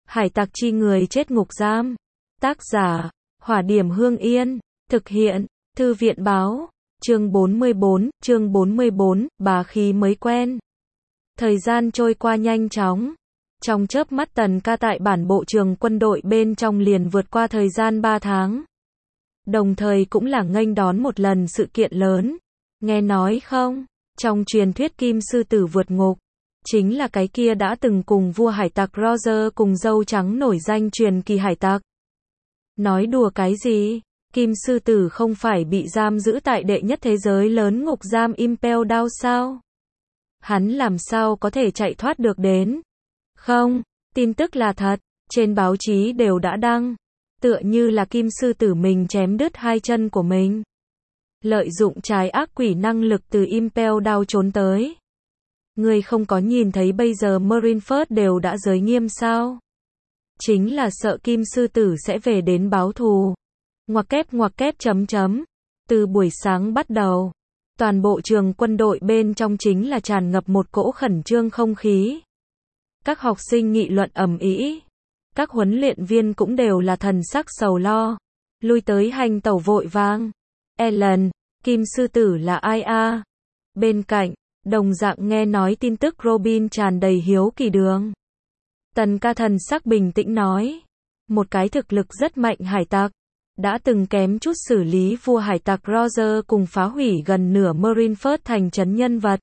Hải tặc chi người chết ngục giam. Tác giả, Hỏa Điểm Hương Yên. Thực hiện, Thư viện báo. Chương 44, bá khí mới quen. Thời gian trôi qua nhanh chóng. Trong chớp mắt Tần Ca tại bản bộ trường quân đội bên trong liền vượt qua thời gian 3 tháng. Đồng thời cũng là nghênh đón một lần sự kiện lớn. Nghe nói không? Trong truyền thuyết Kim Sư Tử vượt ngục, chính là cái kia đã từng cùng vua hải tặc Roger cùng dâu trắng nổi danh truyền kỳ hải tặc. Nói đùa cái gì? Kim Sư Tử không phải bị giam giữ tại đệ nhất thế giới lớn ngục giam Impel Down sao? Hắn làm sao có thể chạy thoát được đến? Không, tin tức là thật, trên báo chí đều đã đăng. Tựa như là Kim Sư Tử mình chém đứt hai chân của mình. Lợi dụng trái ác quỷ năng lực từ Impel Down trốn tới. Người không có nhìn thấy bây giờ Marineford đều đã giới nghiêm sao? Chính là sợ Kim Sư Tử sẽ về đến báo thù. Ngoặc kép chấm chấm. Từ buổi sáng bắt đầu, toàn bộ trường quân đội bên trong chính là tràn ngập một cỗ khẩn trương không khí. Các học sinh nghị luận ầm ĩ. Các huấn luyện viên cũng đều là thần sắc sầu lo. Lui tới hành tẩu vội vàng. Ellen, Kim Sư Tử là ai a? Bên cạnh, đồng dạng nghe nói tin tức Robin tràn đầy hiếu kỳ đường. Tần Ca thần sắc bình tĩnh nói. Một cái thực lực rất mạnh hải tặc. Đã từng kém chút xử lý vua hải tặc Roger cùng phá hủy gần nửa Marineford thành trấn nhân vật.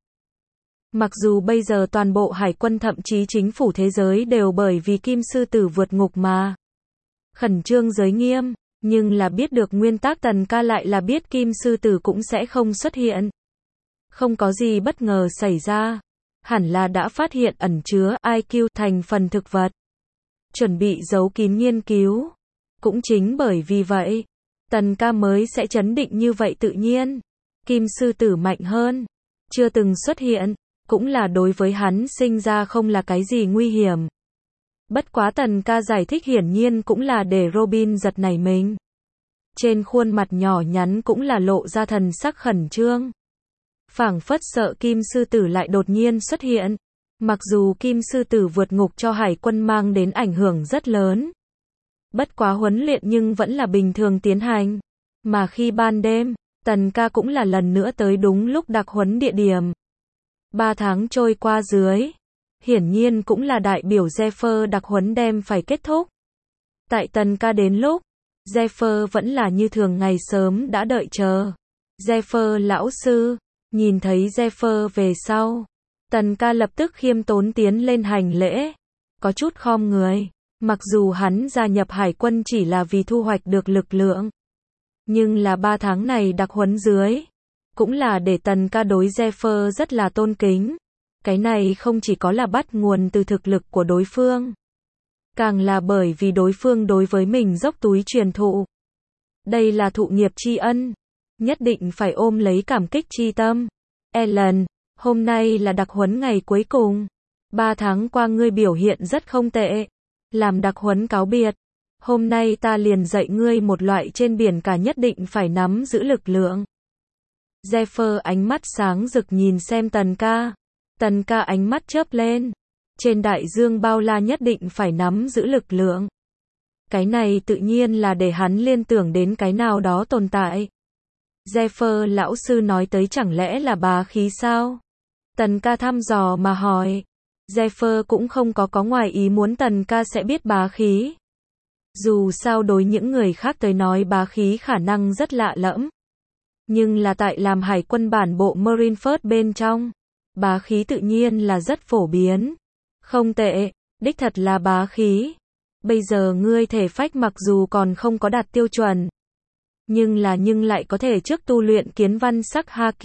Mặc dù bây giờ toàn bộ hải quân thậm chí chính phủ thế giới đều bởi vì Kim Sư Tử vượt ngục mà khẩn trương giới nghiêm, nhưng là biết được nguyên tắc Tần Ca lại là biết Kim Sư Tử cũng sẽ không xuất hiện. Không có gì bất ngờ xảy ra. Hẳn là đã phát hiện ẩn chứa IQ thành phần thực vật. Chuẩn bị giấu kín nghiên cứu. Cũng chính bởi vì vậy, Tần Ca mới sẽ chấn định như vậy tự nhiên. Kim Sư Tử mạnh hơn. Chưa từng xuất hiện. Cũng là đối với hắn sinh ra không là cái gì nguy hiểm. Bất quá Tần Ca giải thích hiển nhiên cũng là để Robin giật nảy mình. Trên khuôn mặt nhỏ nhắn cũng là lộ ra thần sắc khẩn trương. Phảng phất sợ Kim Sư Tử lại đột nhiên xuất hiện. Mặc dù Kim Sư Tử vượt ngục cho hải quân mang đến ảnh hưởng rất lớn. Bất quá huấn luyện nhưng vẫn là bình thường tiến hành. Mà khi ban đêm, Tần Ca cũng là lần nữa tới đúng lúc đặc huấn địa điểm. 3 tháng trôi qua dưới. Hiển nhiên cũng là đại biểu Zephyr đặc huấn đem phải kết thúc. Tại Tần Ca đến lúc, Zephyr vẫn là như thường ngày sớm đã đợi chờ. Zephyr lão sư, nhìn thấy Zephyr về sau. Tần Ca lập tức khiêm tốn tiến lên hành lễ. Có chút khom người. Mặc dù hắn gia nhập hải quân chỉ là vì thu hoạch được lực lượng. Nhưng là 3 tháng này đặc huấn dưới. Cũng là để Tần Ca đối Zephyr rất là tôn kính. Cái này không chỉ có là bắt nguồn từ thực lực của đối phương. Càng là bởi vì đối phương đối với mình dốc túi truyền thụ. Đây là thụ nghiệp tri ân. Nhất định phải ôm lấy cảm kích tri tâm. Ellen, hôm nay là đặc huấn ngày cuối cùng. 3 tháng qua ngươi biểu hiện rất không tệ. Làm đặc huấn cáo biệt. Hôm nay ta liền dạy ngươi một loại trên biển cả nhất định phải nắm giữ lực lượng. Zephyr ánh mắt sáng rực nhìn xem Tần Ca. Tần Ca ánh mắt chớp lên. Trên đại dương bao la nhất định phải nắm giữ lực lượng. Cái này tự nhiên là để hắn liên tưởng đến cái nào đó tồn tại. Zephyr lão sư nói tới chẳng lẽ là bá khí sao? Tần Ca thăm dò mà hỏi. Zephyr cũng không có ngoài ý muốn Tần Ca sẽ biết bá khí. Dù sao đối những người khác tới nói bá khí khả năng rất lạ lẫm. Nhưng là tại làm hải quân bản bộ Marineford bên trong. Bá khí tự nhiên là rất phổ biến. Không tệ, đích thật là bá khí. Bây giờ ngươi thể phách mặc dù còn không có đạt tiêu chuẩn. Nhưng lại có thể trước tu luyện kiến văn sắc haki.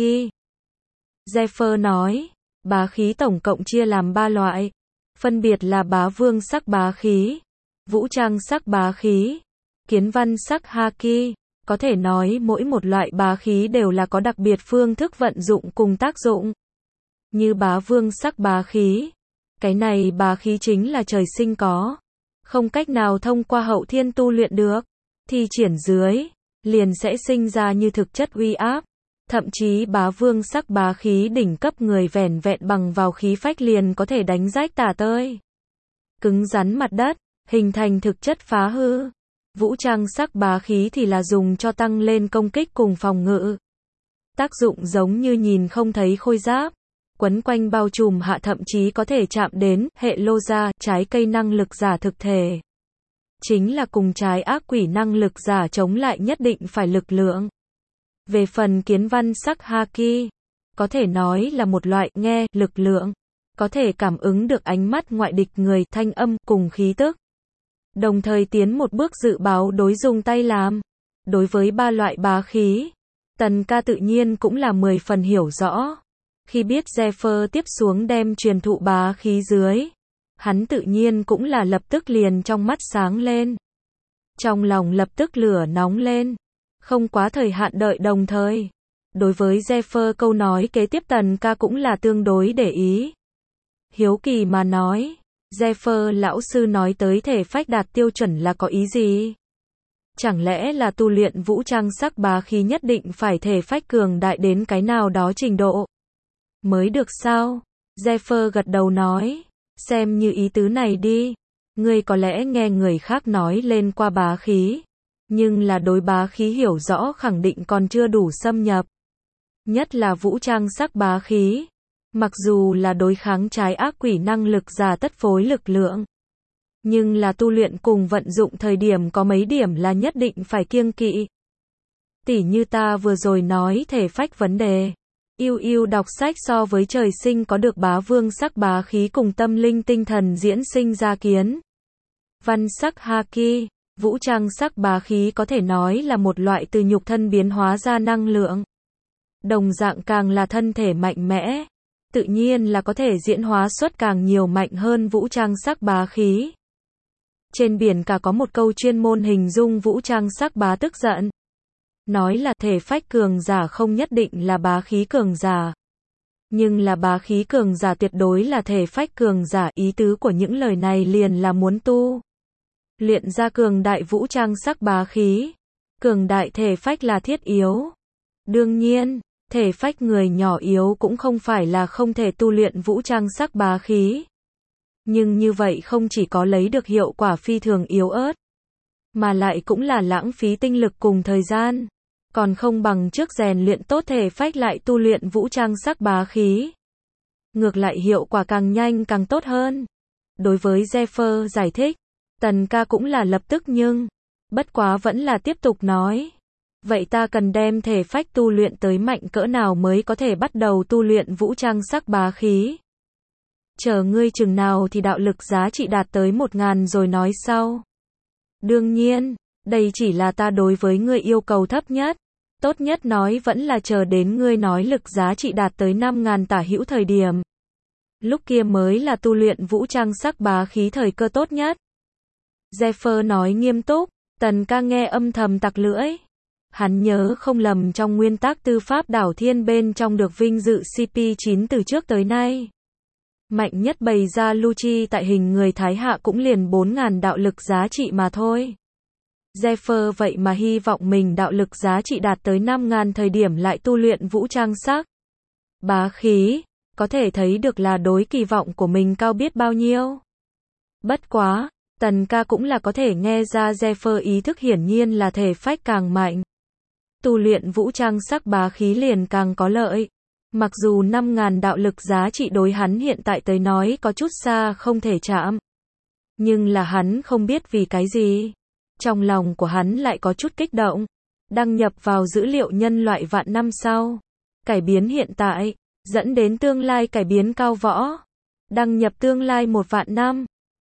Zephyr nói. Bá khí tổng cộng chia làm 3 loại. Phân biệt là bá vương sắc bá khí. Vũ trang sắc bá khí. Kiến văn sắc haki. Có thể nói mỗi một loại bá khí đều là có đặc biệt phương thức vận dụng cùng tác dụng. Như bá vương sắc bá khí. Cái này bá khí chính là trời sinh có. Không cách nào thông qua hậu thiên tu luyện được. Thi triển dưới. Liền sẽ sinh ra như thực chất uy áp. Thậm chí bá vương sắc bá khí đỉnh cấp người vẻn vẹn bằng vào khí phách liền có thể đánh rách tả tơi. Cứng rắn mặt đất. hình thành thực chất phá hư. Vũ trang sắc bá khí thì là dùng cho tăng lên công kích cùng phòng ngự. Tác dụng giống như nhìn không thấy khôi giáp, quấn quanh bao trùm hạ thậm chí có thể chạm đến hệ lô gia, trái cây năng lực giả thực thể. Chính là cùng trái ác quỷ năng lực giả chống lại nhất định phải lực lượng. Về phần kiến văn sắc haki, có thể nói là một loại nghe lực lượng, có thể cảm ứng được ánh mắt ngoại địch người, thanh âm cùng khí tức. Đồng thời tiến một bước dự báo đối dùng tay làm. Đối với ba loại bá khí, Tần ca tự nhiên cũng là 10 phần hiểu rõ. Khi biết Zephyr tiếp xuống đem truyền thụ bá khí dưới, hắn tự nhiên cũng là lập tức liền trong mắt sáng lên. Trong lòng lập tức lửa nóng lên, không quá thời hạn đợi đồng thời. Đối với Zephyr câu nói kế tiếp Tần ca cũng là tương đối để ý. Hiếu kỳ mà nói, Zephyr lão sư nói tới thể phách đạt tiêu chuẩn là có ý gì? Chẳng lẽ là tu luyện vũ trang sắc bá khí nhất định phải thể phách cường đại đến cái nào đó trình độ mới được sao? Zephyr gật đầu nói, xem như ý tứ này đi. Ngươi có lẽ nghe người khác nói lên qua bá khí, nhưng là đối bá khí hiểu rõ khẳng định còn chưa đủ xâm nhập. Nhất là vũ trang sắc bá khí, mặc dù là đối kháng trái ác quỷ năng lực giả tất phối lực lượng, nhưng là tu luyện cùng vận dụng thời điểm có mấy điểm là nhất định phải kiêng kỵ. Tỉ như ta vừa rồi nói thể phách vấn đề. Yêu đọc sách so với trời sinh có được bá vương sắc bá khí cùng tâm linh tinh thần diễn sinh ra kiến văn sắc haki, vũ trang sắc bá khí có thể nói là một loại từ nhục thân biến hóa ra năng lượng. Đồng dạng càng là thân thể mạnh mẽ, tự nhiên là có thể diễn hóa xuất càng nhiều mạnh hơn vũ trang sắc bá khí. Trên biển cả có một câu chuyên môn hình dung vũ trang sắc bá tức giận. Nói là thể phách cường giả không nhất định là bá khí cường giả. Nhưng là bá khí cường giả tuyệt đối là thể phách cường giả. Ý tứ của những lời này liền là muốn tu luyện ra cường đại vũ trang sắc bá khí. Cường đại thể phách là thiết yếu. Đương nhiên, thể phách người nhỏ yếu cũng không phải là không thể tu luyện vũ trang sắc bá khí. Nhưng như vậy không chỉ có lấy được hiệu quả phi thường yếu ớt, mà lại cũng là lãng phí tinh lực cùng thời gian. Còn không bằng trước rèn luyện tốt thể phách lại tu luyện vũ trang sắc bá khí. Ngược lại hiệu quả càng nhanh càng tốt hơn. Đối với Zephyr giải thích, Tần ca cũng là lập tức nhưng, bất quá vẫn là tiếp tục nói. Vậy ta cần đem thể phách tu luyện tới mạnh cỡ nào mới có thể bắt đầu tu luyện vũ trang sắc bá khí? Chờ ngươi chừng nào thì đạo lực giá trị đạt tới 1000 rồi nói sau. Đương nhiên, đây chỉ là ta đối với ngươi yêu cầu thấp nhất. Tốt nhất nói vẫn là chờ đến ngươi nói lực giá trị đạt tới 5000 tả hữu thời điểm. Lúc kia mới là tu luyện vũ trang sắc bá khí thời cơ tốt nhất. Zephyr nói nghiêm túc, Tần ca nghe âm thầm tặc lưỡi. Hắn nhớ không lầm trong nguyên tắc tư pháp đảo thiên bên trong được vinh dự CP9 từ trước tới nay. Mạnh nhất bày ra Lucci tại hình người Thái Hạ cũng liền 4000 đạo lực giá trị mà thôi. Zephyr vậy mà hy vọng mình đạo lực giá trị đạt tới 5000 thời điểm lại tu luyện vũ trang sắc bá khí, có thể thấy được là đối kỳ vọng của mình cao biết bao nhiêu. Bất quá, Tần ca cũng là có thể nghe ra Zephyr ý thức hiển nhiên là thể phách càng mạnh, tu luyện vũ trang sắc bá khí liền càng có lợi. Mặc dù 5000 đạo lực giá trị đối hắn hiện tại tới nói có chút xa không thể chạm, nhưng là hắn không biết vì cái gì. Trong lòng của hắn lại có chút kích động. Đăng nhập vào dữ liệu nhân loại vạn năm sau. Cải biến hiện tại, dẫn đến tương lai cải biến cao võ. Đăng nhập tương lai 1 vạn năm.